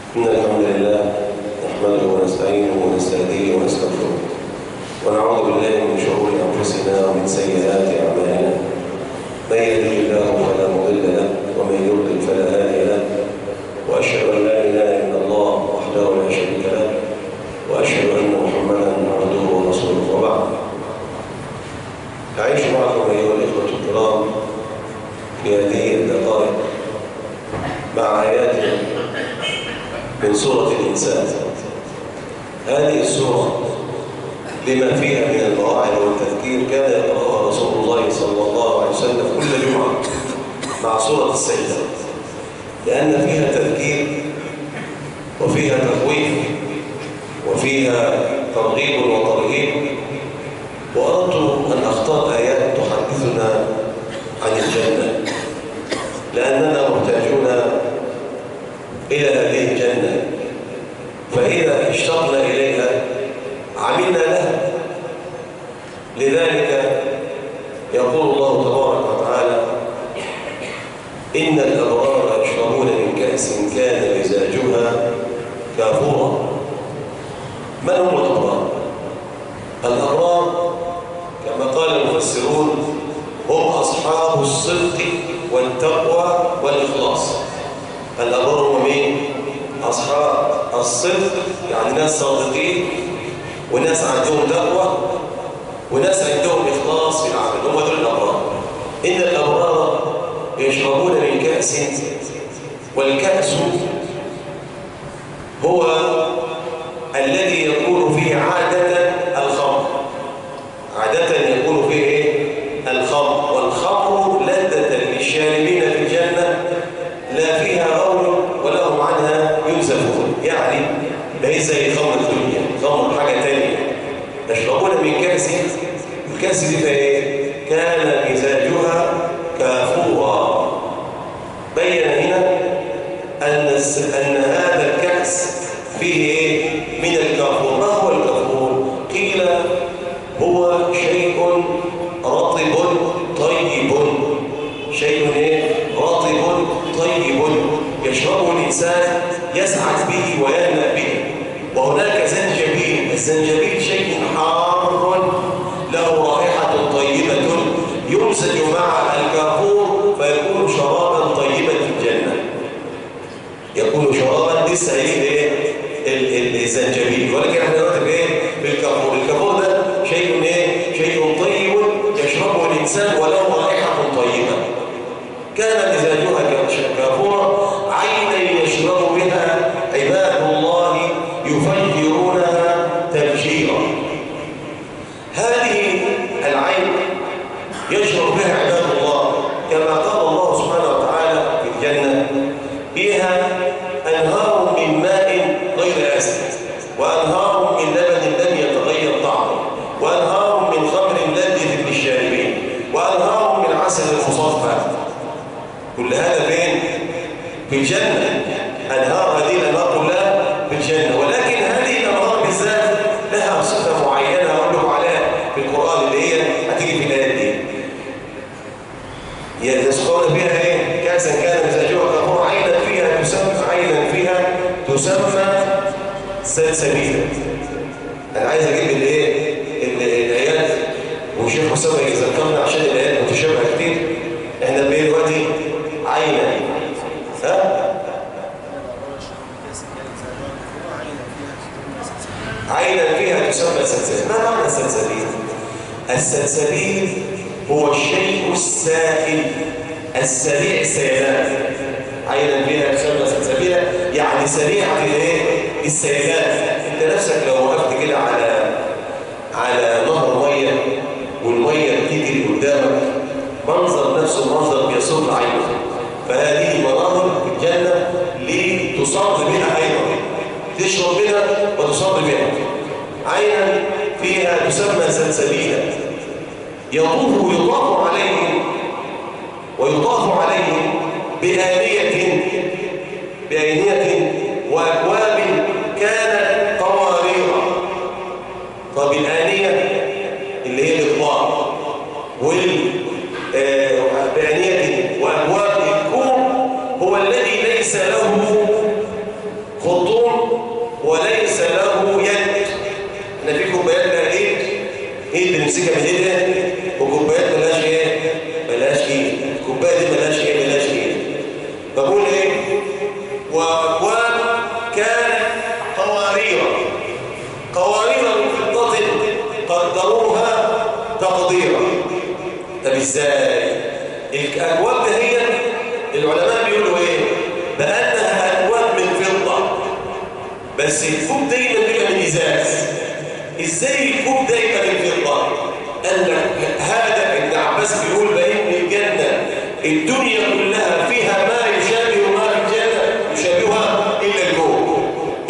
إن الحمد لله نحمده ونستعينه ونستهديه ونستغفره ونعوذ بالله من شرور أنفسنا ومن سيئات أعمالنا. من يهده الله فلا مضل له ومن يضلل فلا هادي له، وأشهد أن لا إله إلا الله وحده لا شريك له، وأشهد أن محمدا عبده ورسوله. وبعد، أعيش معكم أيها الإخوة الكرام في هذه الدقائق مع آيات من سورة الإنسان. هذه السورة لما فيها من المواعظ والتذكير كان يقرأها رسول الله صلى الله عليه وسلم كل جمعة مع سورة السجدة، لأن فيها تذكير وفيها تخويف وفيها ترغيب وترهيب. وأردت أن أختار آيات تحدثنا عن الجنة، لأننا محتاجون إلى هذه الجنة، فإذا اشتقنا إليها عملنا لها. لذلك يقول الله تبارك وتعالى: إن الأبرار يشربون من كأس كان مزاجها كافورا. من هم الأبرار؟ الأبرار كما قال المفسرون هم أصحاب الصدق والتقوى والإخلاص. الأبرار هم مين؟ أصحاب الصدق، يعني ناس صادقين وناس عندهم تقوى وناس عندهم إخلاص في العمل، هم دول الأبرار. إن الأبرار يشربون من كأس، والكأس هو الذي يكون فيه عادة الخمر. عادة يكون فيه إيه؟ الخمر. والخمر لذة للشاربين في الجنة لا فيها غول ولا هم عنها ينزفون، يعني ليس زي خمر الدنيا، خمر حاجة تانية. يشربون من كأس، الكأس دي فإيه؟ كان مزاجها كافورا. بين هنا أن هذا الكأس فيه إيه؟ من الكافور. ما هو الكافور؟ قيل هو شيء رطب طيب. شيء إيه؟ رطب طيب يشربه الإنسان يسعد به ويهنأ به. وهناك زنجبيل. الزنجبيل شيء حار له رائحة طيبة يمزج مع الكافور فيكون شرابا طيبا في الجنة. يكون شرابا لسه ايه الزنجبيل، ولكن احنا دلوقتي بايه؟ بالكافور. الكافور ده شيء ايه؟ شيء طيب يشربه الإنسان وله رائحة طيبة. كان مزاجها كافورا عينا يشرب بها عباد الله يفجرونها تفجيرا. هذه العين يشرب بها عباد الله كما قال الله سبحانه وتعالى في الجنة: فيها أنهار من ماء غير آسن، وأنهار من لبن لم يتغير طعمه، وأنهار من خمر لذة للشاربين، وأنهار من عسل مصفى. كل هذا فين؟ في الجنة. أنهار، هذه الأنهار كلها في الجنة. ولكن هذه الأنهار بالذات لها صفة معينة أقول لكم عليها في القرآن، اللي هي هتيجي في الآيات دي. يسقون فيها إيه؟ كأسا كان مزاجها كافورا عينا فيها تسمى سلسبيلا. أنا عايز أجيب الإيه؟ الآيات، والشيخ حسام يذكرنا عشان الآيات متشابهة كتير. إحنا بإيه دلوقتي؟ عينا، عينا فيها تسمى سلسبيل. ما معنى السلسبيل؟ السلسبيل هو الشيء السائل السريع السيلان. عينا فيها تسمى سلسبيل يعني سريعة السيلان. انت نفسك لو وقفت كده على نهر ميه والميه بتجري قدامك، منظر نفسه منظر بيسر عينك. فهذه مناظر في الجنة لتصاب بها أيضا، تشرب بها وتصاب بها. عينا فيها تسمى سلسبيلا يطاف عليهم بآنية وأكواب كانت قوارير. طب الآنية اللي هي الإطلاق بآنية وأكواب، الكوب هو الذي ليس له خرطوم وليس له يد. احنا في كوبايات لها ايد، ايد بنمسكها بايدينا، وكوبايات ملهاش ايه؟ ملهاش ايد. الكوبايه دي ملهاش ايه؟ ملهاش ايد. بقول ايه؟ واكواب كانت قوارير من فضة قدروها تقديرا. طب ازاي؟ الاكواب ده هي العلماء بيقولوا ايه؟ بانها اكواب من فضة، بس الكوب دايما بيبقى من ازاز. ازاي الكوب دايما من فضة؟ قال لك هذا ابن عباس بيقول بان الجنه الدنيا كلها فيها ما يشابه ما في الجنه يشابهها الا الكوب.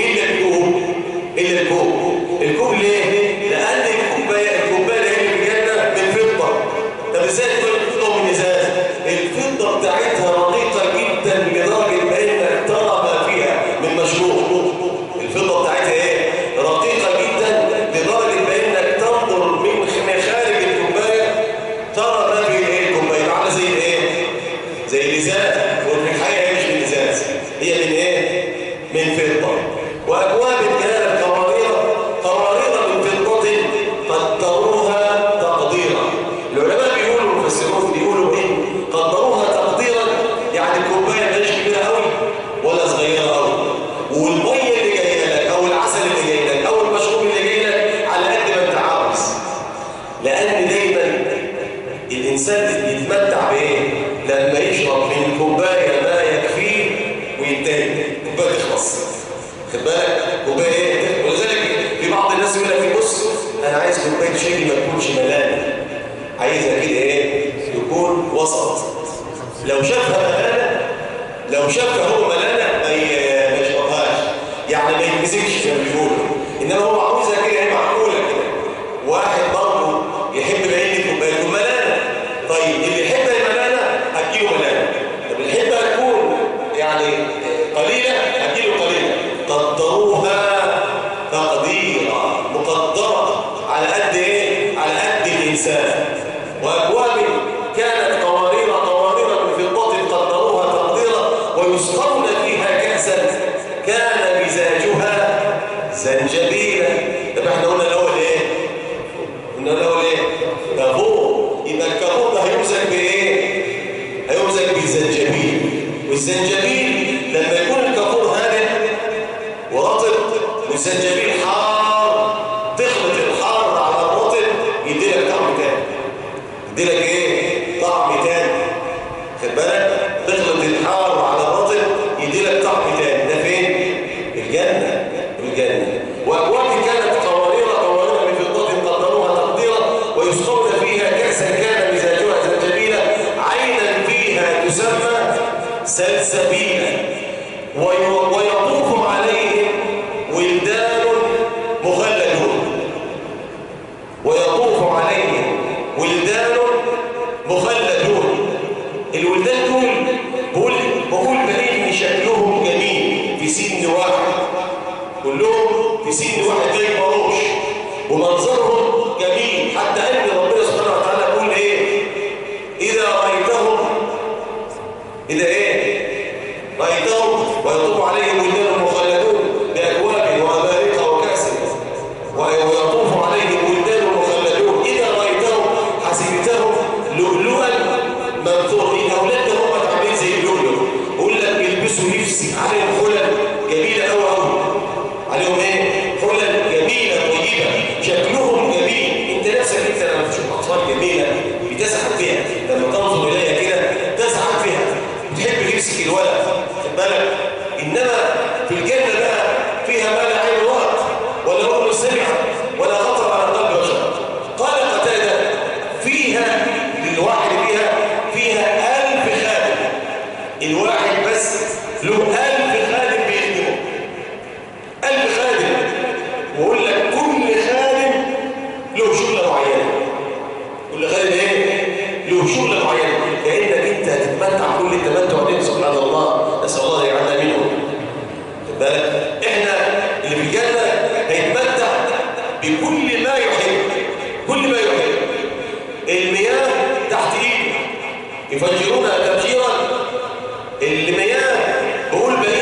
الكوب ليه؟ لان الكوبايه اللي في الجنه من فضه. طب ازاي تكون الفضه من ازاز؟ الفضه بتاعتها رقيقه جدا لدرجه بانك ترى ما فيها من مشروب. الفضه بتاعتها ايه؟ رقيقه جدا لدرجه بانك تنظر من خارج الكوبايه ترى ما في ايه الكوبايه. عامله زي ايه؟ زي الازاز. وفي الحقيقه هي مش من ازاز، هي من ايه؟ من فضه. واكواب كانت قوارير من فضه قدروها تقديرا. العلماء بيقولوا المفسرون بيقولوا ايه؟ قدروها تقديرا، يعني الكوبايه مش كبيره قوي ولا صغيره قوي، والميه اللي جايه لك او العسل اللي جاي لك او المشروب اللي جاي لك على قد ما انت عاوز. لان دايما الانسان يتمتع بايه؟ لما يشرب من كوبايه ما يكفيه وينتهي، كوبايه تخلص. خد بالك؟ كوبايه ايه؟ ولذلك في بعض الناس يقول لك بص انا عايز كوبايه شاي ما تكونش ملانه، عايزها كده ايه؟ تكون وسط. لو شافها هو ملانه ما يشربهاش، يعني ما يمسكش زي ما بيقولوا. انما هو عاوزها كده ايه؟ معقوله كده. واحد برضه يحب بعين الكوبايه ملانه، طيب اللي يحبها ملانه هتجيله ملانه، طب اللي يحبها تكون يعني قليله هتجيله قليله. قدروها تقديرا، مقدره على قد ايه؟ على قد الانسان. واكواب كانت قوارير من فضه قدروها تقديرا ويسقون فيها كاسا كان مزاجها زنجبيلا. طب احنا قلنا الاول ايه؟ كافور. يبقى الكافور ده هيمزج بايه؟ هيمزج بالزنجبيل. والزنجبيل لما يكون الكافور هادئ ورطب والزنجبيل حار، تخلط الحار على الرطب يديلك طعم تاني. يديلك ايه؟ طعم تاني. خد بالك؟ تخلط الحار على الرطب يديلك طعم تاني. ده فين؟ في الجنه. واكواب كانت قوارير من فضه قدروها تقديرا ويسقون فيها كأسا كان مزاجها زنجبيلا عينا فيها تسمى سلسبيلا ويطوف عليهم ولدان مخلدون. الولدان دول بقول بلاقي شكلهم جميل في سن واحد، كلهم في سن واحد زي البروش، ومنظرهم جميل. حتى ان ربنا سبحانه وتعالى يقول ايه؟ اذا رأيتهم ويطوف عليهم ولدان مخلدون بأكواب وأباريق وكأس ويطوف عليهم ولدان مخلدون إذا رأيتهم حسبتهم لؤلؤا منثورا. الأولاد هم عاملين زي اللؤلؤ، يقول لك بيلبسوا لبس عليهم حلل جميلة قوي عليهم ايه؟ حلل جميلة طيبة، شكلهم جميل. انت نفسك لما تشوف أطفال جميلة بتسعد فيها، لما تنظر إليها كده تسعد فيها، بتحب لبسك الولد. خد بالك؟ إنما في الجنة بقى فيها ما لا عين رأت ولا أذن سمعت ولا خطر على قلب بشر. قال قتادة فيها للواحد فيها 1000 خادم. الواحد بس له 1000 خادم بيخدمه، 1000 خادم. ويقول لك كل خادم له شغلة معينة. كل خادم ايه؟ له شغلة معينة، لأنك انت هتتمتع كل التمتع دي سبحان الله. نسأل الله يجعلنا منهم. خد بالك؟ احنا اللي في الجنة هيتمتع بكل ما يحب، كل ما يحب. المياه تحت ايده يفجرونها تفجيرا. المياه بقول بقيت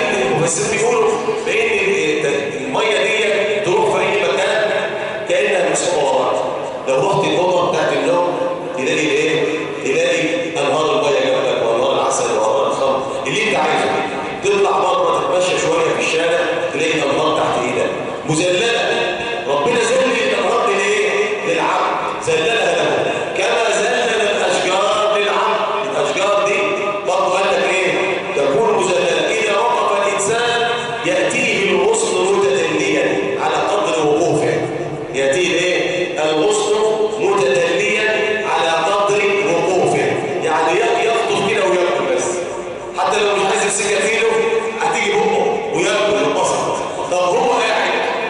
المفسرين بيقولوا بان الميه دي تروح في اي مكان كانها مسحوره. لو رحت الاوضه بتاعت النوم تلاقي ايه؟ تلاقي انهار الميه جنبك وانهار العسل وانهار الخمر اللي انت عايزه. تطلع بره تتمشى شويه في الشارع تلاقي الانهار تحت ايدك مذلله. ربنا ذلل الانهار دي ليه؟ للعبد، ذللها له كما ذلل الاشجار للعبد. الاشجار دي برضه قال لك ايه؟ تكون مذلله اذا وقف الانسان ياتيه الغصن متدليا على قدر وقوفه. ياتيه ايه؟ الغصن متدليا على قدر وقوفه، يعني يخطف كده وياكل بس، حتى لو مش عايز يمسكها في ايده هتيجي بقه وياكل البصل. طب هو قاعد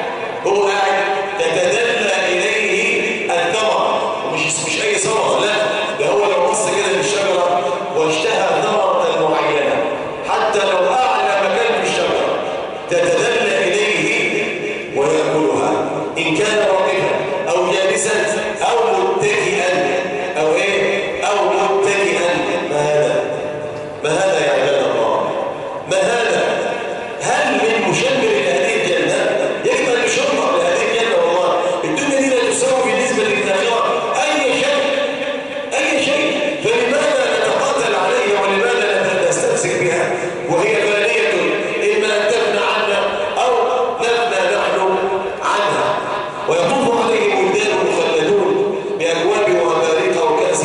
تتدلى اليه الثمر، ومش اي ثمره، لا ده هو لو بص كده للشجره واشتهى ثمره معينه حتى لو اعلى مكان في الشجره تتدلى اليه وياكلها ان كان راكبا او جالسا او متكئا او ايه؟ او متكئا. ما هذا يا عباد الله؟ ما هذا؟ هل من مشمر لهذه الجنه؟ يجب ان يشمر لهذه الجنه. والله الدنيا دي لا تساوي بالنسبه للاخره اي شيء، فلماذا نتقاتل عليها ولماذا لا نستمسك بها وهي فانيه؟ اما ان تفنى عنا او نفنى نحن عنها. ويطوف عليهم ولدان مخلدون باكواب واباريق وكاس،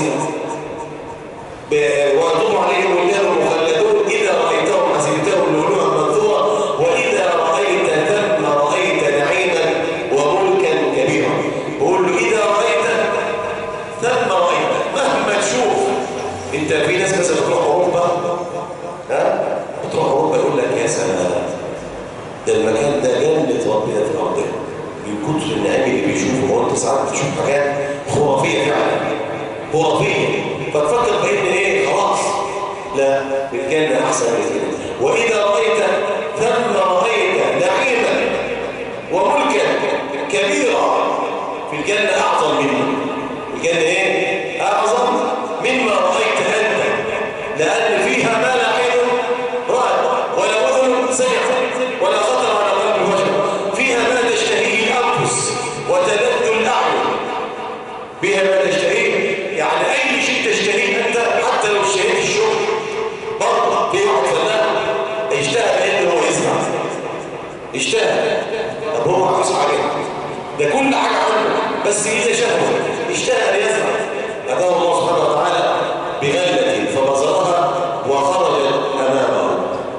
ويطوف عليهم ولدان مخلدون اذا رايتهم حسبتهم لؤلؤا منثورا واذا رايت ثم رايت نعيما وملكا كبيرا. بقول له اذا رايت ثم رايت، مهما تشوف. انت في ناس مثلا بتروح اوروبا، بتروح اوروبا يقول لك يا سلام ده المكان ده جنه ربنا في الارض من كتر النعيم اللي بيشوفه. وانت ساعات بتشوف حاجات خرافيه فعلا، خرافيه، فتفكر بان ايه؟ خلاص لا، الجنه احسن من كده. واذا رايت ثم رايت نعيما وملكا كبيرا. في الجنه اعظم منه. الجنه ايه؟ اعظم مما رايت انت، لان فيها ما لا عين رأت ولا اذن سمعت ولا خطر على قلب بشر. فيها ما تشتهيه الانفس وتلذ الاعين. بها ما تشتهيه، يعني اي شيء تشتهيه انت، حتى لو اشتهيت الشغل برضه في واحد فلاح اشتهى بانه هو يزرع، اشتهى. طب هو عاوز حاجه، ده كل حاجه عنده، بس اذا شهوه اشتهى ان يزرع اتاه الله سبحانه وتعالى بغله فبذرها وخرجت امامه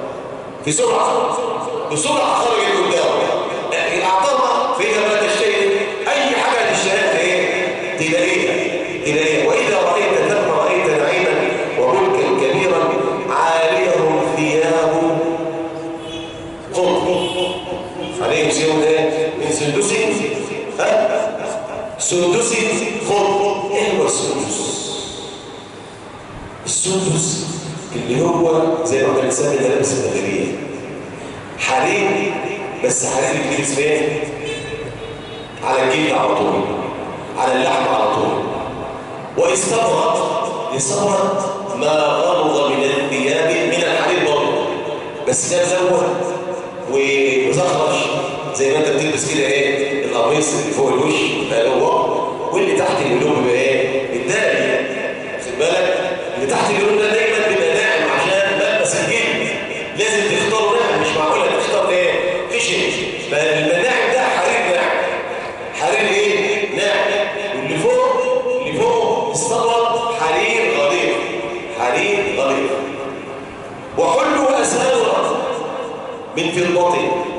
بسرعه خرجت قدامه. اعطاها فيها ما تشتهي، اي حاجه تشتهيها ايه؟ تلاقيها. واذا رايت ثم رايت نعيما وملكا كبيرا عاليهم ثياب خضر عليهم ثياب ايه؟ من سندس سندس خضر. ايه هو السندس؟ السندس اللي هو زي ما الانسان اللي لابس الداخليه حرير، بس حرير بيلبس فين؟ على الجلد على طول، على اللحم على طول. واستبرد ما غلظ من الثياب من الحرير برضه، بس ده مزود ومزخرش زي ما انت بتلبس كده ايه؟ القميص اللي فوق الوش بقى له، واللي تحت الهدوم بيبقى ايه؟ الداري. خد بالك اللي تحت الهدوم ده دايما بيبقى ناعم عشان ملبس الجلد. لازم تختار ناعم، مش معقوله تختار ايه؟ خشن. فالناعم ده حرير ناعم، حرير ايه؟ ناعم. واللي فوق استبرد حرير غليظ، وحلوا اساور من فضة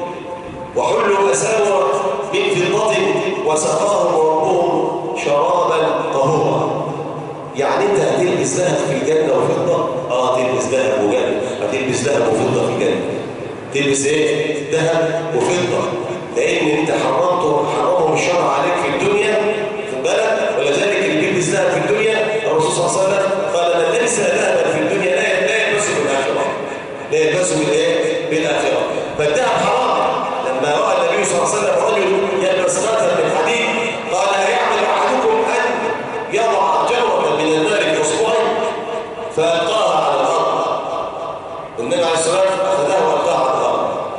وسقاهم ربهم شرابا طهورا. يعني انت هتلبس ذهب في الجنه وفضه؟ تلبس ذهب وجنه، هتلبس ذهب وفضه في الجنه. تلبس ايه؟ ذهب وفضه، لان انت حرمهم الشرع عليك في الدنيا. خد بالك، ولذلك اللي بيلبس ذهب في الدنيا الرسول صلى الله عليه وسلم قال من لبس ذهبا في الدنيا لا يلبسه بالاخره، لا يلبسه بالاخره. فالذهب حرام. لما راى النبي صلى الله عليه وسلم رجل يلبس خاتم من حديد قال هيعمل احدكم ان يضع جمره من النار في اصبعه فالقاها على الارض. النبي عليه الصلاه والسلام اخذها والقاها على الارض.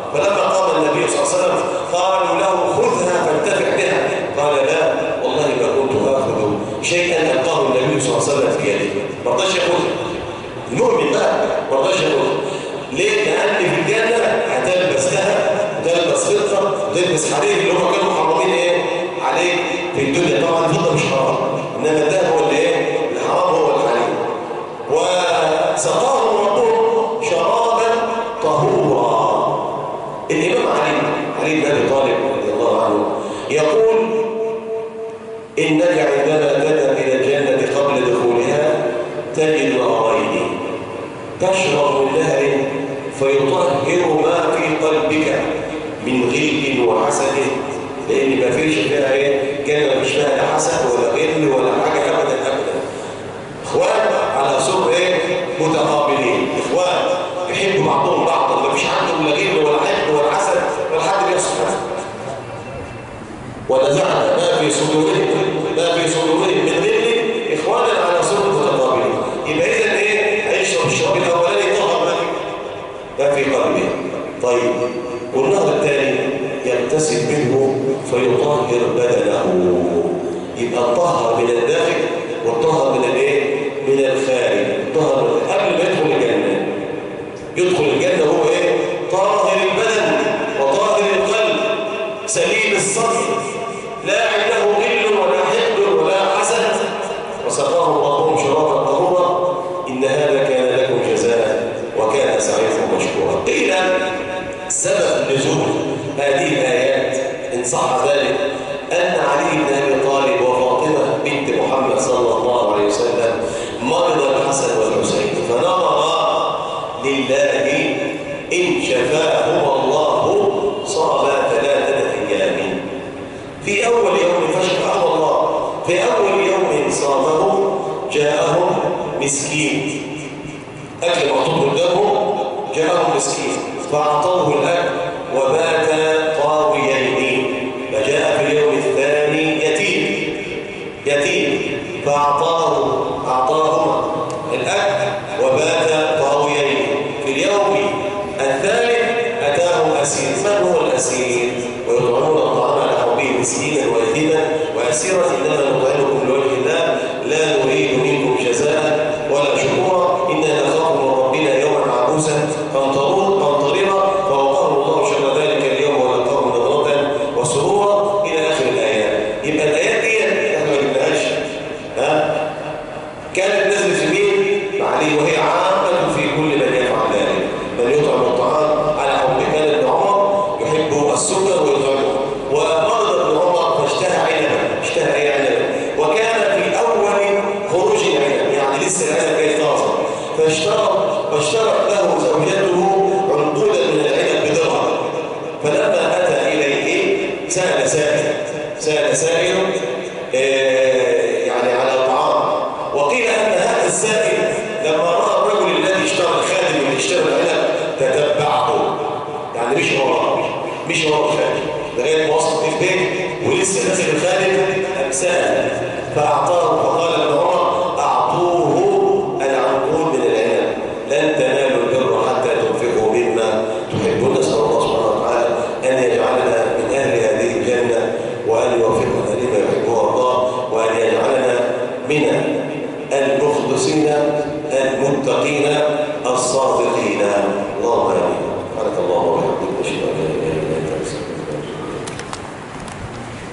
تلبس حرير اللي هم كانوا محرمين ايه عليه في الدنيا. طبعا الفضه مش حرام، انما الذهب هو اللي ايه الحرام، هو الحرير. وسقاهم ربهم شرابا طهورا. الامام علي بن ابي طالب رضي الله عنه يقول انك عندما تذهب الى الجنه قبل دخولها تجد نهرين تشرب من نهر فيطهر ما في قلبك من غل وحسد، لان ما فيش فيها ايه جنه مش فيها لا حسد ولا غل ولا حاجه ابدا ابدا. اخوان على سر ايه متقابلين، اخوان يحبوا بعضهم بعضا، ما فيش عندهم لا غل ولا حقد ولا حسد ولا حد بيصحى ونزعنا ما في صدورهم من غل اخوانا على سر متقابلين. يبقى اذا ايه هيشرب الشرب الاولاني طهر ما في قلبه. طيب والنهر الثاني يغتسل منه فيطهر بدنه، يبقى طهر من الداخل والطهر من الايه من الخارج. طهر قبل ما يدخل الجنه، يدخل الجنه هو ايه طاهر البدن وطاهر القلب سليم الصدر لا عنده غل ولا حقد ولا حسد. وسقاهم ربهم شرابا طهورا ان هذا كان لكم جزاء وكان سعيكم مشكورا. قيل سبب نزول هذه الآيات إن صح ذلك أن علي بن أبي طالب وفاطمة بنت محمد صلى الله عليه وسلم مرض الحسن والحسين، فنظرا لله إن شفاهما الله صام 3 أيام. في أول يوم فشفاه الله، في أول يوم صامه جاءهم مسكين أكل محطوط قدامهم، جاءهم مسكين فأعطوه الأكل وبات طاويين. فجاء في اليوم الثاني يتيم فأعطاهما الأكل وبات طاويين. في اليوم الثالث أتاهم أسير. من هو الأسير؟ ويطعمون الطعام على حبه مسكينا ويتيما وأسيرا إنما نطعمكم لوجه الله لا نريد منكم جزاء ولا شكورا إنا نخاف من ربنا يوما عبوسا قمطريرا فوقاهم الله شر ذلك اليوم ولقاهم نضرة وسرورا إلى آخر الآيات. يبقى الآيات دي احنا ما جبناهاش، كانت نزلت في مين؟ علي، وهي عامة في كل من يفعل ذلك، من يطعم الطعام على حب. كان ابن عمر يحب السكر ويطعمه، ومرض ابن عمر فاشتهى عنبا، وكان في أول خروج العنب، يعني لسه العنب جاي طازة، فاشترت له زوجته عنقودا من العنب بدرهم. فلما أتى إليه سأل سائل يعني على طعام، وقيل أن هذا السائل لما رأى الرجل الذي اشترى الخادم اللي اشترى العنب تتبعه، يعني مش هو الخادم لغاية ما وصل البيت ولسه نازل الخادم سأل فأعطاه. فقال ابن عمر أعطوه العنقود من العنب لن تنالوا البر حتى تنفقوا مما تحبون. نسأل الله سبحانه وتعالى أن يجعلنا من أهل هذه الجنة وأن يوفقنا لما يحبه الله، وأن يجعلنا من المخلصين المتقين الصادقين. اللهم